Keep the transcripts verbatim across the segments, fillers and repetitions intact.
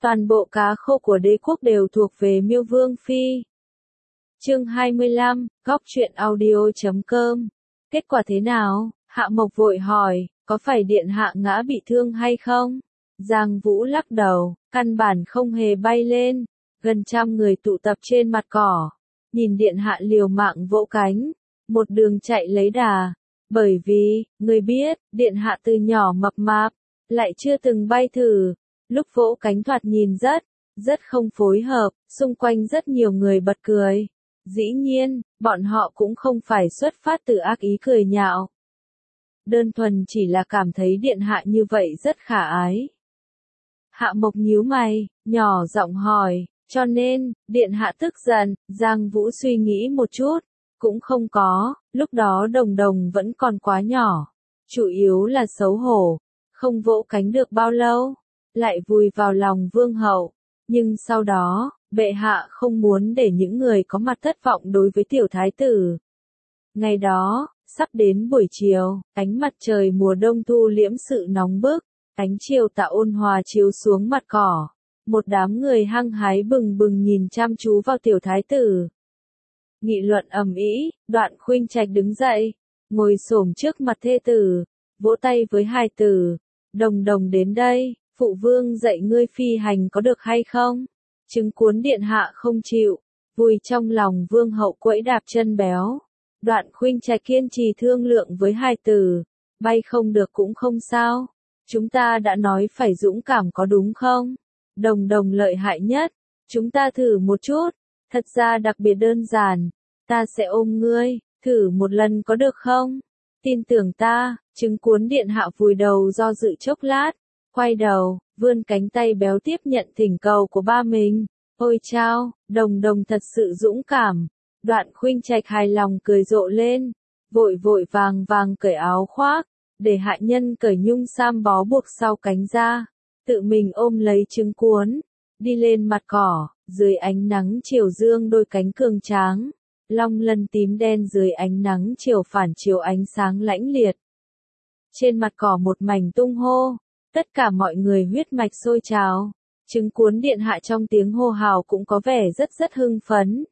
Toàn bộ cá khô của đế quốc đều thuộc về Miêu Vương Phi. Chương hai mươi lăm, góc truyện audio chấm com. Kết quả thế nào? Hạ Mộc vội hỏi, có phải điện hạ ngã bị thương hay không? Giang Vũ lắc đầu, căn bản không hề bay lên. Gần trăm người tụ tập trên mặt cỏ. Nhìn điện hạ liều mạng vỗ cánh. Một đường chạy lấy đà. Bởi vì, người biết, điện hạ từ nhỏ mập mạp, lại chưa từng bay thử. Lúc vỗ cánh thoạt nhìn rất, rất không phối hợp, xung quanh rất nhiều người bật cười. Dĩ nhiên, bọn họ cũng không phải xuất phát từ ác ý cười nhạo. Đơn thuần chỉ là cảm thấy điện hạ như vậy rất khả ái. Hạ Mộc nhíu mày, nhỏ giọng hỏi, cho nên, điện hạ tức giận. Giang Vũ suy nghĩ một chút, cũng không có, lúc đó Đồng Đồng vẫn còn quá nhỏ. Chủ yếu là xấu hổ, không vỗ cánh được bao lâu, lại vùi vào lòng vương hậu. Nhưng sau đó, bệ hạ không muốn để những người có mặt thất vọng đối với tiểu thái tử. Ngày đó, sắp đến buổi chiều, ánh mặt trời mùa đông thu liễm sự nóng bức, ánh chiều tà ôn hòa chiếu xuống mặt cỏ. Một đám người hăng hái bừng bừng nhìn chăm chú vào tiểu thái tử. Nghị luận ầm ĩ, Đoạn Khuynh Trạch đứng dậy, ngồi xổm trước mặt thê tử, vỗ tay với hài tử. Đồng Đồng đến đây, phụ vương dạy ngươi phi hành có được hay không? Trứng cuốn điện hạ không chịu, vùi trong lòng vương hậu quẫy đạp chân béo. Đoạn Khuynh Trạch kiên trì thương lượng với hài tử, bay không được cũng không sao. Chúng ta đã nói phải dũng cảm có đúng không? Đồng Đồng lợi hại nhất, chúng ta thử một chút, thật ra đặc biệt đơn giản, ta sẽ ôm ngươi, thử một lần có được không? Tin tưởng ta. Trứng cuốn điện hạ vùi đầu do dự chốc lát, quay đầu, vươn cánh tay béo tiếp nhận thỉnh cầu của ba mình. Ôi chao, Đồng Đồng thật sự dũng cảm. Đoạn Khuynh Trạch hài lòng cười rộ lên, vội vội vàng vàng cởi áo khoác, để hạ nhân cởi nhung sam bó buộc sau cánh ra, tự mình ôm lấy trứng cuốn, đi lên mặt cỏ, dưới ánh nắng chiều dương đôi cánh cường tráng, long lân tím đen dưới ánh nắng chiều phản chiếu ánh sáng lãnh liệt. Trên mặt cỏ một mảnh tung hô, tất cả mọi người huyết mạch sôi trào, trứng cuốn điện hạ trong tiếng hô hào cũng có vẻ rất rất hưng phấn.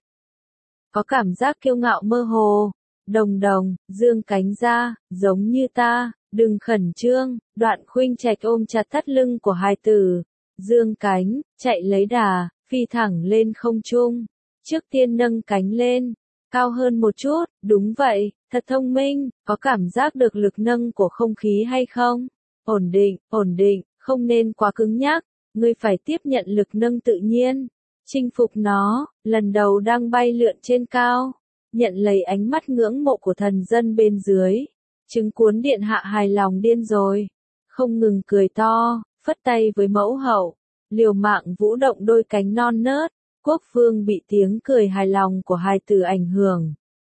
Có cảm giác kiêu ngạo mơ hồ. Đồng Đồng, dương cánh ra, giống như ta, đừng khẩn trương. Đoạn Khuynh Trạch ôm chặt thắt lưng của hài tử, dương cánh, chạy lấy đà, phi thẳng lên không trung. Trước tiên nâng cánh lên, cao hơn một chút, đúng vậy, thật thông minh, có cảm giác được lực nâng của không khí hay không? Ổn định, ổn định, không nên quá cứng nhắc, ngươi phải tiếp nhận lực nâng tự nhiên. Chinh phục nó, lần đầu đang bay lượn trên cao, nhận lấy ánh mắt ngưỡng mộ của thần dân bên dưới. Trứng cuốn điện hạ hài lòng điên rồi, không ngừng cười to, phất tay với mẫu hậu, liều mạng vũ động đôi cánh non nớt. Quốc vương bị tiếng cười hài lòng của hài tử ảnh hưởng.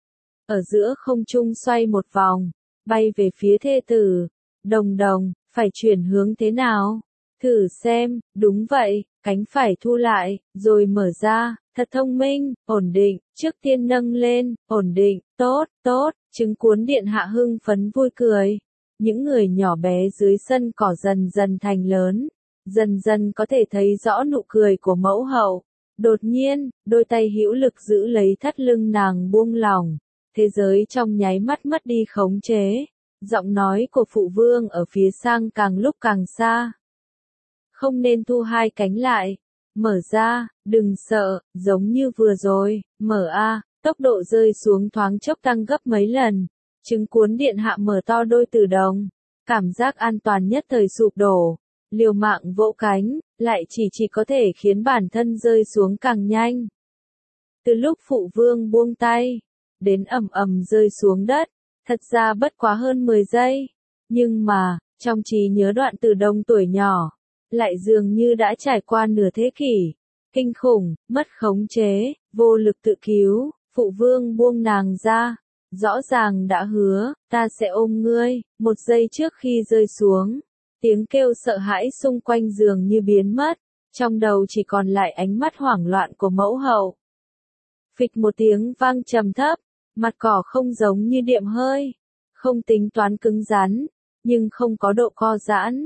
Ở giữa không trung xoay một vòng, bay về phía thê tử. Đồng Đồng, phải chuyển hướng thế nào? Thử xem, đúng vậy, cánh phải thu lại, rồi mở ra, thật thông minh, ổn định, trước tiên nâng lên, ổn định, tốt, tốt, trứng cuốn điện hạ hưng phấn vui cười. Những người nhỏ bé dưới sân cỏ dần dần thành lớn, dần dần có thể thấy rõ nụ cười của mẫu hậu. Đột nhiên, đôi tay hữu lực giữ lấy thắt lưng nàng buông lỏng, thế giới trong nháy mắt mất đi khống chế. Giọng nói của phụ vương ở phía sang càng lúc càng xa. Không nên thu hai cánh lại. Mở ra, đừng sợ, giống như vừa rồi, mở a, tốc độ rơi xuống thoáng chốc tăng gấp mấy lần. Trứng cuốn điện hạ mở to đôi tử đồng, cảm giác an toàn nhất thời sụp đổ. Liều mạng vỗ cánh, lại chỉ chỉ có thể khiến bản thân rơi xuống càng nhanh. Từ lúc phụ vương buông tay, đến ầm ầm rơi xuống đất, thật ra bất quá hơn mười giây. Nhưng mà, trong trí nhớ Đoạn Tử Đồng tuổi nhỏ, lại dường như đã trải qua nửa thế kỷ. Kinh khủng, mất khống chế, vô lực tự cứu, phụ vương buông nàng ra. Rõ ràng đã hứa, ta sẽ ôm ngươi, một giây trước khi rơi xuống. Tiếng kêu sợ hãi xung quanh giường như biến mất, trong đầu chỉ còn lại ánh mắt hoảng loạn của mẫu hậu. Phịch một tiếng vang trầm thấp, mặt cỏ không giống như điệm hơi, không tính toán cứng rắn, nhưng không có độ co giãn.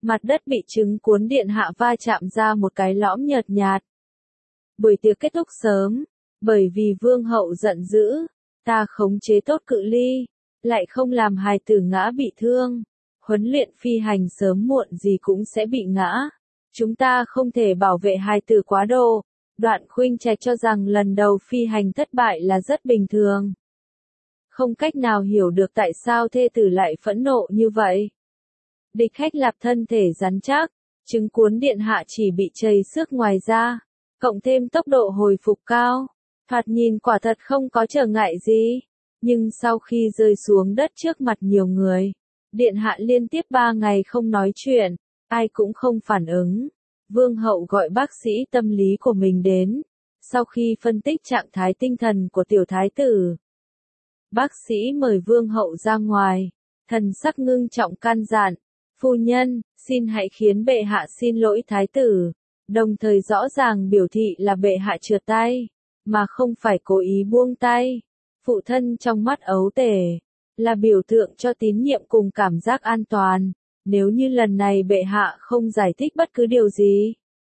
Mặt đất bị trứng cuốn điện hạ va chạm ra một cái lõm nhợt nhạt. Buổi tiệc kết thúc sớm, bởi vì vương hậu giận dữ, ta khống chế tốt cự ly, lại không làm hài tử ngã bị thương. Huấn luyện phi hành sớm muộn gì cũng sẽ bị ngã. Chúng ta không thể bảo vệ hài tử quá độ. Đoạn Khuynh Trạch cho rằng lần đầu phi hành thất bại là rất bình thường. Không cách nào hiểu được tại sao thê tử lại phẫn nộ như vậy. Địch Khách Lạp thân thể rắn chắc, trứng cuốn điện hạ chỉ bị chầy xước ngoài da, cộng thêm tốc độ hồi phục cao, thoạt nhìn quả thật không có trở ngại gì. Nhưng sau khi rơi xuống đất trước mặt nhiều người, điện hạ liên tiếp ba ngày không nói chuyện, ai cũng không phản ứng. Vương hậu gọi bác sĩ tâm lý của mình đến, sau khi phân tích trạng thái tinh thần của tiểu thái tử. Bác sĩ mời vương hậu ra ngoài, thần sắc ngưng trọng can dặn, phu nhân, xin hãy khiến bệ hạ xin lỗi thái tử, đồng thời rõ ràng biểu thị là bệ hạ trượt tay, mà không phải cố ý buông tay. Phụ thân trong mắt ấu tể, là biểu tượng cho tín nhiệm cùng cảm giác an toàn. Nếu như lần này bệ hạ không giải thích bất cứ điều gì,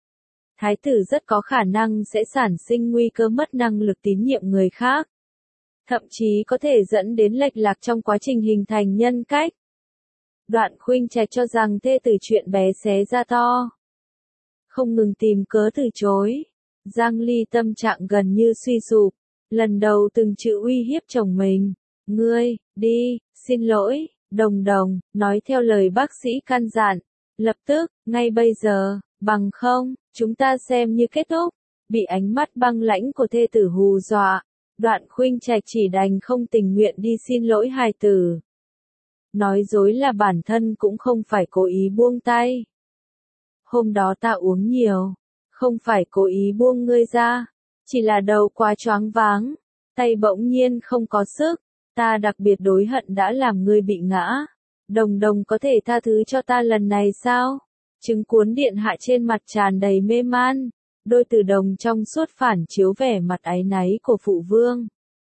thái tử rất có khả năng sẽ sản sinh nguy cơ mất năng lực tín nhiệm người khác. Thậm chí có thể dẫn đến lệch lạc trong quá trình hình thành nhân cách. Đoạn Khuynh Trạch cho rằng thê tử chuyện bé xé ra to. Không ngừng tìm cớ từ chối. Giang Ly tâm trạng gần như suy sụp. Lần đầu từng chữ uy hiếp chồng mình. Ngươi, đi, xin lỗi, đồng đồng, nói theo lời bác sĩ căn dặn. Lập tức, ngay bây giờ, bằng không, chúng ta xem như kết thúc. Bị ánh mắt băng lãnh của thê tử hù dọa. Đoạn Khuynh Trạch chỉ đành không tình nguyện đi xin lỗi hài tử. Nói dối là bản thân cũng không phải cố ý buông tay. Hôm đó ta uống nhiều, không phải cố ý buông ngươi ra, chỉ là đầu quá choáng váng, tay bỗng nhiên không có sức, ta đặc biệt đối hận đã làm ngươi bị ngã. Đồng đồng có thể tha thứ cho ta lần này sao? Trứng cuốn điện hạ trên mặt tràn đầy mê man, đôi từ đồng trong suốt phản chiếu vẻ mặt áy náy của phụ vương.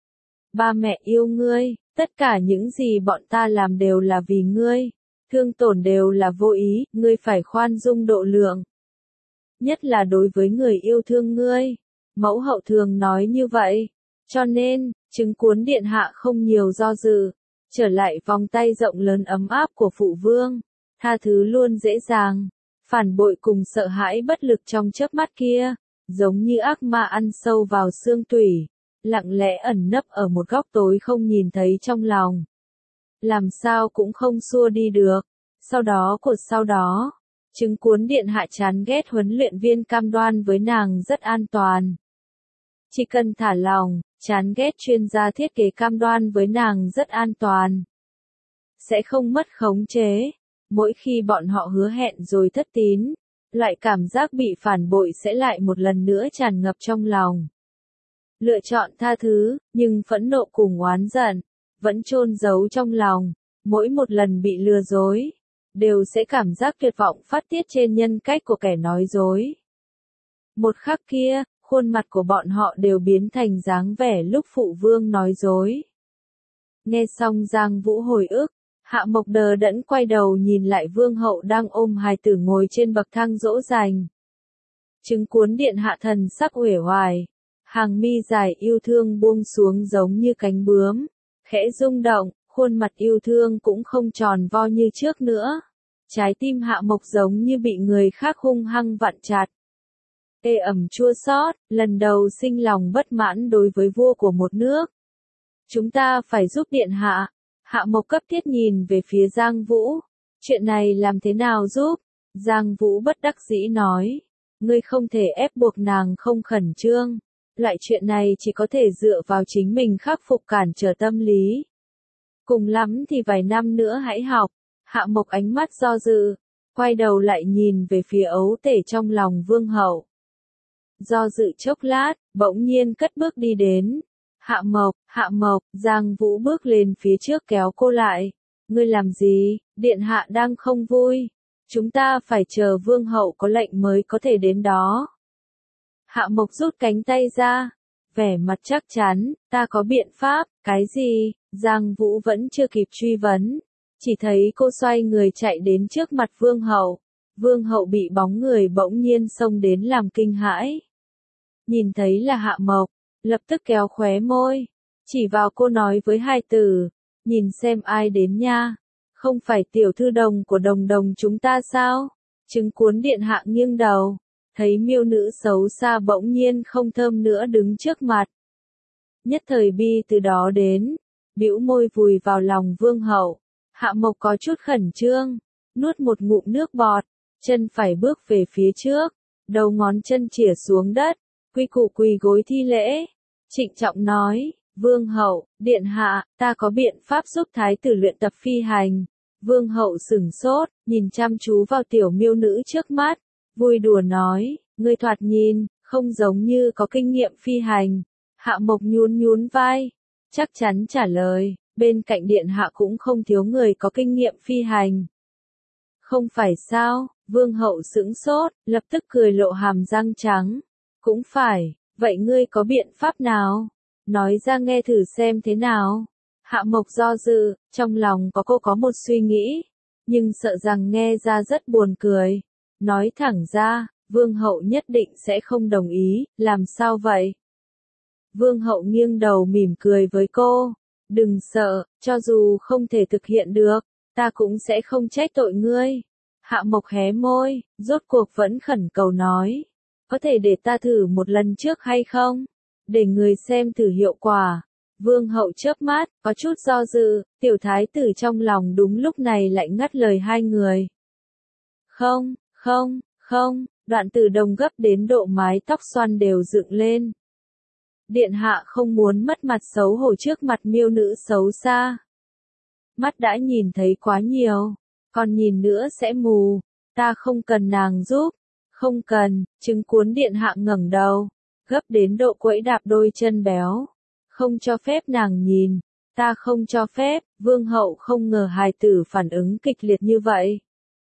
Ba mẹ yêu ngươi, tất cả những gì bọn ta làm đều là vì ngươi, thương tổn đều là vô ý, ngươi phải khoan dung độ lượng. Nhất là đối với người yêu thương ngươi, mẫu hậu thường nói như vậy, cho nên, trứng cuốn điện hạ không nhiều do dự, trở lại vòng tay rộng lớn ấm áp của phụ vương, tha thứ luôn dễ dàng, phản bội cùng sợ hãi bất lực trong chớp mắt kia, giống như ác ma ăn sâu vào xương tủy, lặng lẽ ẩn nấp ở một góc tối không nhìn thấy trong lòng. Làm sao cũng không xua đi được. Sau đó của sau đó, trứng cuốn điện hạ chán ghét huấn luyện viên cam đoan với nàng rất an toàn. Chỉ cần thả lòng, chán ghét chuyên gia thiết kế cam đoan với nàng rất an toàn. Sẽ không mất khống chế. Mỗi khi bọn họ hứa hẹn rồi thất tín, loại cảm giác bị phản bội sẽ lại một lần nữa tràn ngập trong lòng. Lựa chọn tha thứ, nhưng phẫn nộ cùng oán giận, vẫn chôn giấu trong lòng. Mỗi một lần bị lừa dối, đều sẽ cảm giác tuyệt vọng phát tiết trên nhân cách của kẻ nói dối. Một khắc kia, khuôn mặt của bọn họ đều biến thành dáng vẻ lúc phụ vương nói dối. Nghe xong Giang Vũ hồi ức, Hạ Mộc đờ đẫn quay đầu nhìn lại vương hậu đang ôm hài tử ngồi trên bậc thang dỗ dành. Trứng cuốn điện hạ thần sắc uể oải, hàng mi dài yêu thương buông xuống giống như cánh bướm, khẽ rung động, khuôn mặt yêu thương cũng không tròn vo như trước nữa. Trái tim Hạ Mộc giống như bị người khác hung hăng vặn chặt. Ê ẩm chua xót, lần đầu sinh lòng bất mãn đối với vua của một nước. Chúng ta phải giúp điện hạ. Hạ Mộc cấp thiết nhìn về phía Giang Vũ. Chuyện này làm thế nào giúp? Giang Vũ bất đắc dĩ nói. Ngươi không thể ép buộc nàng không khẩn trương. Loại chuyện này chỉ có thể dựa vào chính mình khắc phục cản trở tâm lý. Cùng lắm thì vài năm nữa hãy học. Hạ Mộc ánh mắt do dự, quay đầu lại nhìn về phía ấu tể trong lòng vương hậu. Do dự chốc lát, bỗng nhiên cất bước đi đến. Hạ Mộc, Hạ Mộc, Giang Vũ bước lên phía trước kéo cô lại. Ngươi làm gì, điện hạ đang không vui. Chúng ta phải chờ vương hậu có lệnh mới có thể đến đó. Hạ Mộc rút cánh tay ra, vẻ mặt chắc chắn, ta có biện pháp, cái gì? Giang Vũ vẫn chưa kịp truy vấn, Chỉ thấy cô xoay người chạy đến trước mặt vương hậu. Vương hậu bị bóng người bỗng nhiên xông đến làm kinh hãi. Nhìn thấy là Hạ Mộc, lập tức kéo khóe môi, chỉ vào cô nói với hai từ, nhìn xem ai đến nha, không phải tiểu thư đồng của đồng đồng chúng ta sao? Trứng cuốn điện hạ nghiêng đầu, thấy miêu nữ xấu xa bỗng nhiên không thơm nữa đứng trước mặt. Nhất thời bi từ đó đến, bĩu môi vùi vào lòng vương hậu. Hạ Mộc có chút khẩn trương, nuốt một ngụm nước bọt, chân phải bước về phía trước, đầu ngón chân chìa xuống đất, quy củ quỳ gối thi lễ, trịnh trọng nói, vương hậu, điện hạ, ta có biện pháp giúp thái tử luyện tập phi hành. Vương hậu sửng sốt, nhìn chăm chú vào tiểu miêu nữ trước mắt, vui đùa nói, ngươi thoạt nhìn, không giống như có kinh nghiệm phi hành. Hạ Mộc nhún nhún vai, chắc chắn trả lời, bên cạnh điện hạ cũng không thiếu người có kinh nghiệm phi hành. Không phải sao, vương hậu sững sốt, lập tức cười lộ hàm răng trắng. Cũng phải, vậy ngươi có biện pháp nào? Nói ra nghe thử xem thế nào. Hạ Mộc do dự, trong lòng có cô có một suy nghĩ, nhưng sợ rằng nghe ra rất buồn cười. Nói thẳng ra, vương hậu nhất định sẽ không đồng ý, làm sao vậy? Vương hậu nghiêng đầu mỉm cười với cô, đừng sợ, cho dù không thể thực hiện được, ta cũng sẽ không trách tội ngươi. Hạ Mộc hé môi, rốt cuộc vẫn khẩn cầu nói, có thể để ta thử một lần trước hay không? Để người xem thử hiệu quả. Vương hậu chớp mắt, có chút do dự, tiểu thái tử trong lòng đúng lúc này lại ngắt lời hai người. Không, không, không, đoạn tử đồng gấp đến độ mái tóc xoăn đều dựng lên. Điện hạ không muốn mất mặt xấu hổ trước mặt miêu nữ xấu xa. Mắt đã nhìn thấy quá nhiều, còn nhìn nữa sẽ mù, ta không cần nàng giúp, không cần, trứng cuốn điện hạ ngẩng đầu, gấp đến độ quẫy đạp đôi chân béo. Không cho phép nàng nhìn, ta không cho phép, vương hậu không ngờ hài tử phản ứng kịch liệt như vậy.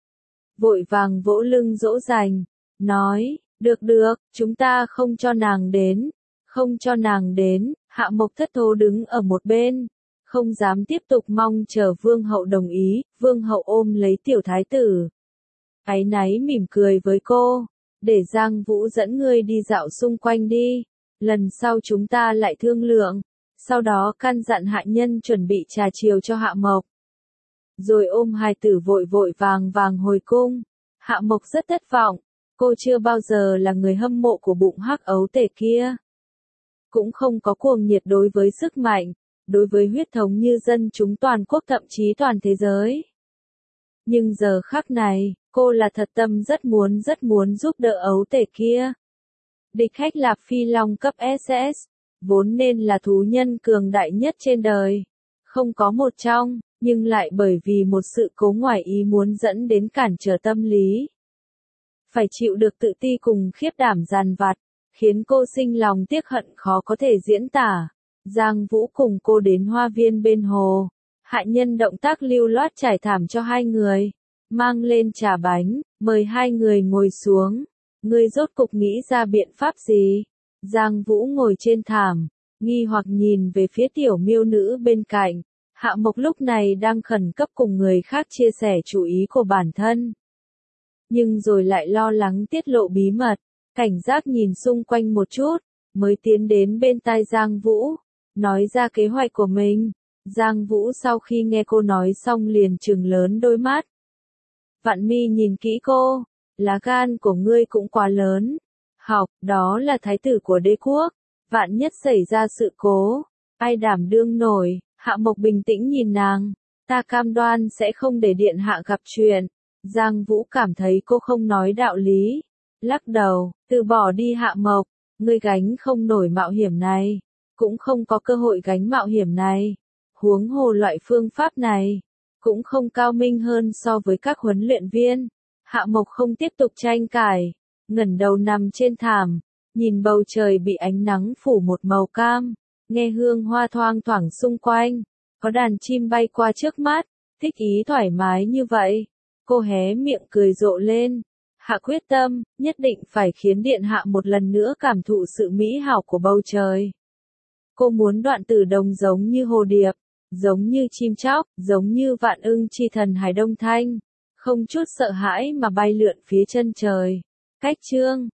Vội vàng vỗ lưng dỗ dành, nói, được được, chúng ta không cho nàng đến, không cho nàng đến. Hạ Mộc thất thố đứng ở một bên, không dám tiếp tục mong chờ vương hậu đồng ý. Vương hậu ôm lấy tiểu thái tử, áy náy mỉm cười với cô, để Giang Vũ dẫn ngươi đi dạo xung quanh đi, lần sau chúng ta lại thương lượng. Sau đó căn dặn hạ nhân chuẩn bị trà chiều cho Hạ Mộc, rồi ôm hài tử vội vội vàng vàng hồi cung. Hạ Mộc rất thất vọng, cô chưa bao giờ là người hâm mộ của bụng hắc ấu tể kia, cũng không có cuồng nhiệt đối với sức mạnh, đối với huyết thống như dân chúng toàn quốc thậm chí toàn thế giới. Nhưng giờ khắc này, cô là thật tâm rất muốn rất muốn giúp đỡ ấu tể kia. Địch Khách Lạp Phi Long cấp ét ét, vốn nên là thú nhân cường đại nhất trên đời, không có một trong, nhưng lại bởi vì một sự cố ngoài ý muốn dẫn đến cản trở tâm lý. Phải chịu được tự ti cùng khiếp đảm dằn vặt, khiến cô sinh lòng tiếc hận khó có thể diễn tả. Giang Vũ cùng cô đến hoa viên bên hồ, hạ nhân động tác lưu loát trải thảm cho hai người, mang lên trà bánh, mời hai người ngồi xuống. Ngươi rốt cục nghĩ ra biện pháp gì? Giang Vũ ngồi trên thảm, nghi hoặc nhìn về phía tiểu miêu nữ bên cạnh. Hạ Mộc lúc này đang khẩn cấp cùng người khác chia sẻ chủ ý của bản thân, nhưng rồi lại lo lắng tiết lộ bí mật, cảnh giác nhìn xung quanh một chút, mới tiến đến bên tai Giang Vũ, nói ra kế hoạch của mình. Giang Vũ sau khi nghe cô nói xong liền trừng lớn đôi mắt. Vạn Mi nhìn kỹ cô, lá gan của ngươi cũng quá lớn. Học, đó là thái tử của đế quốc, vạn nhất xảy ra sự cố, ai đảm đương nổi? Hạ Mộc bình tĩnh nhìn nàng, ta cam đoan sẽ không để điện hạ gặp chuyện. Giang Vũ cảm thấy cô không nói đạo lý, lắc đầu, từ bỏ đi Hạ Mộc, ngươi gánh không nổi mạo hiểm này, cũng không có cơ hội gánh mạo hiểm này. Huống hồ loại phương pháp này, cũng không cao minh hơn so với các huấn luyện viên. Hạ Mộc không tiếp tục tranh cãi, ngẩng đầu nằm trên thảm, nhìn bầu trời bị ánh nắng phủ một màu cam, nghe hương hoa thoang thoảng xung quanh, có đàn chim bay qua trước mắt, thích ý thoải mái như vậy. Cô hé miệng cười rộ lên, hạ quyết tâm, nhất định phải khiến điện hạ một lần nữa cảm thụ sự mỹ hảo của bầu trời. Cô muốn đoạn tử đồng giống như hồ điệp, giống như chim chóc, giống như vạn ưng chi thần Hải Đông Thanh, không chút sợ hãi mà bay lượn phía chân trời. Cách chương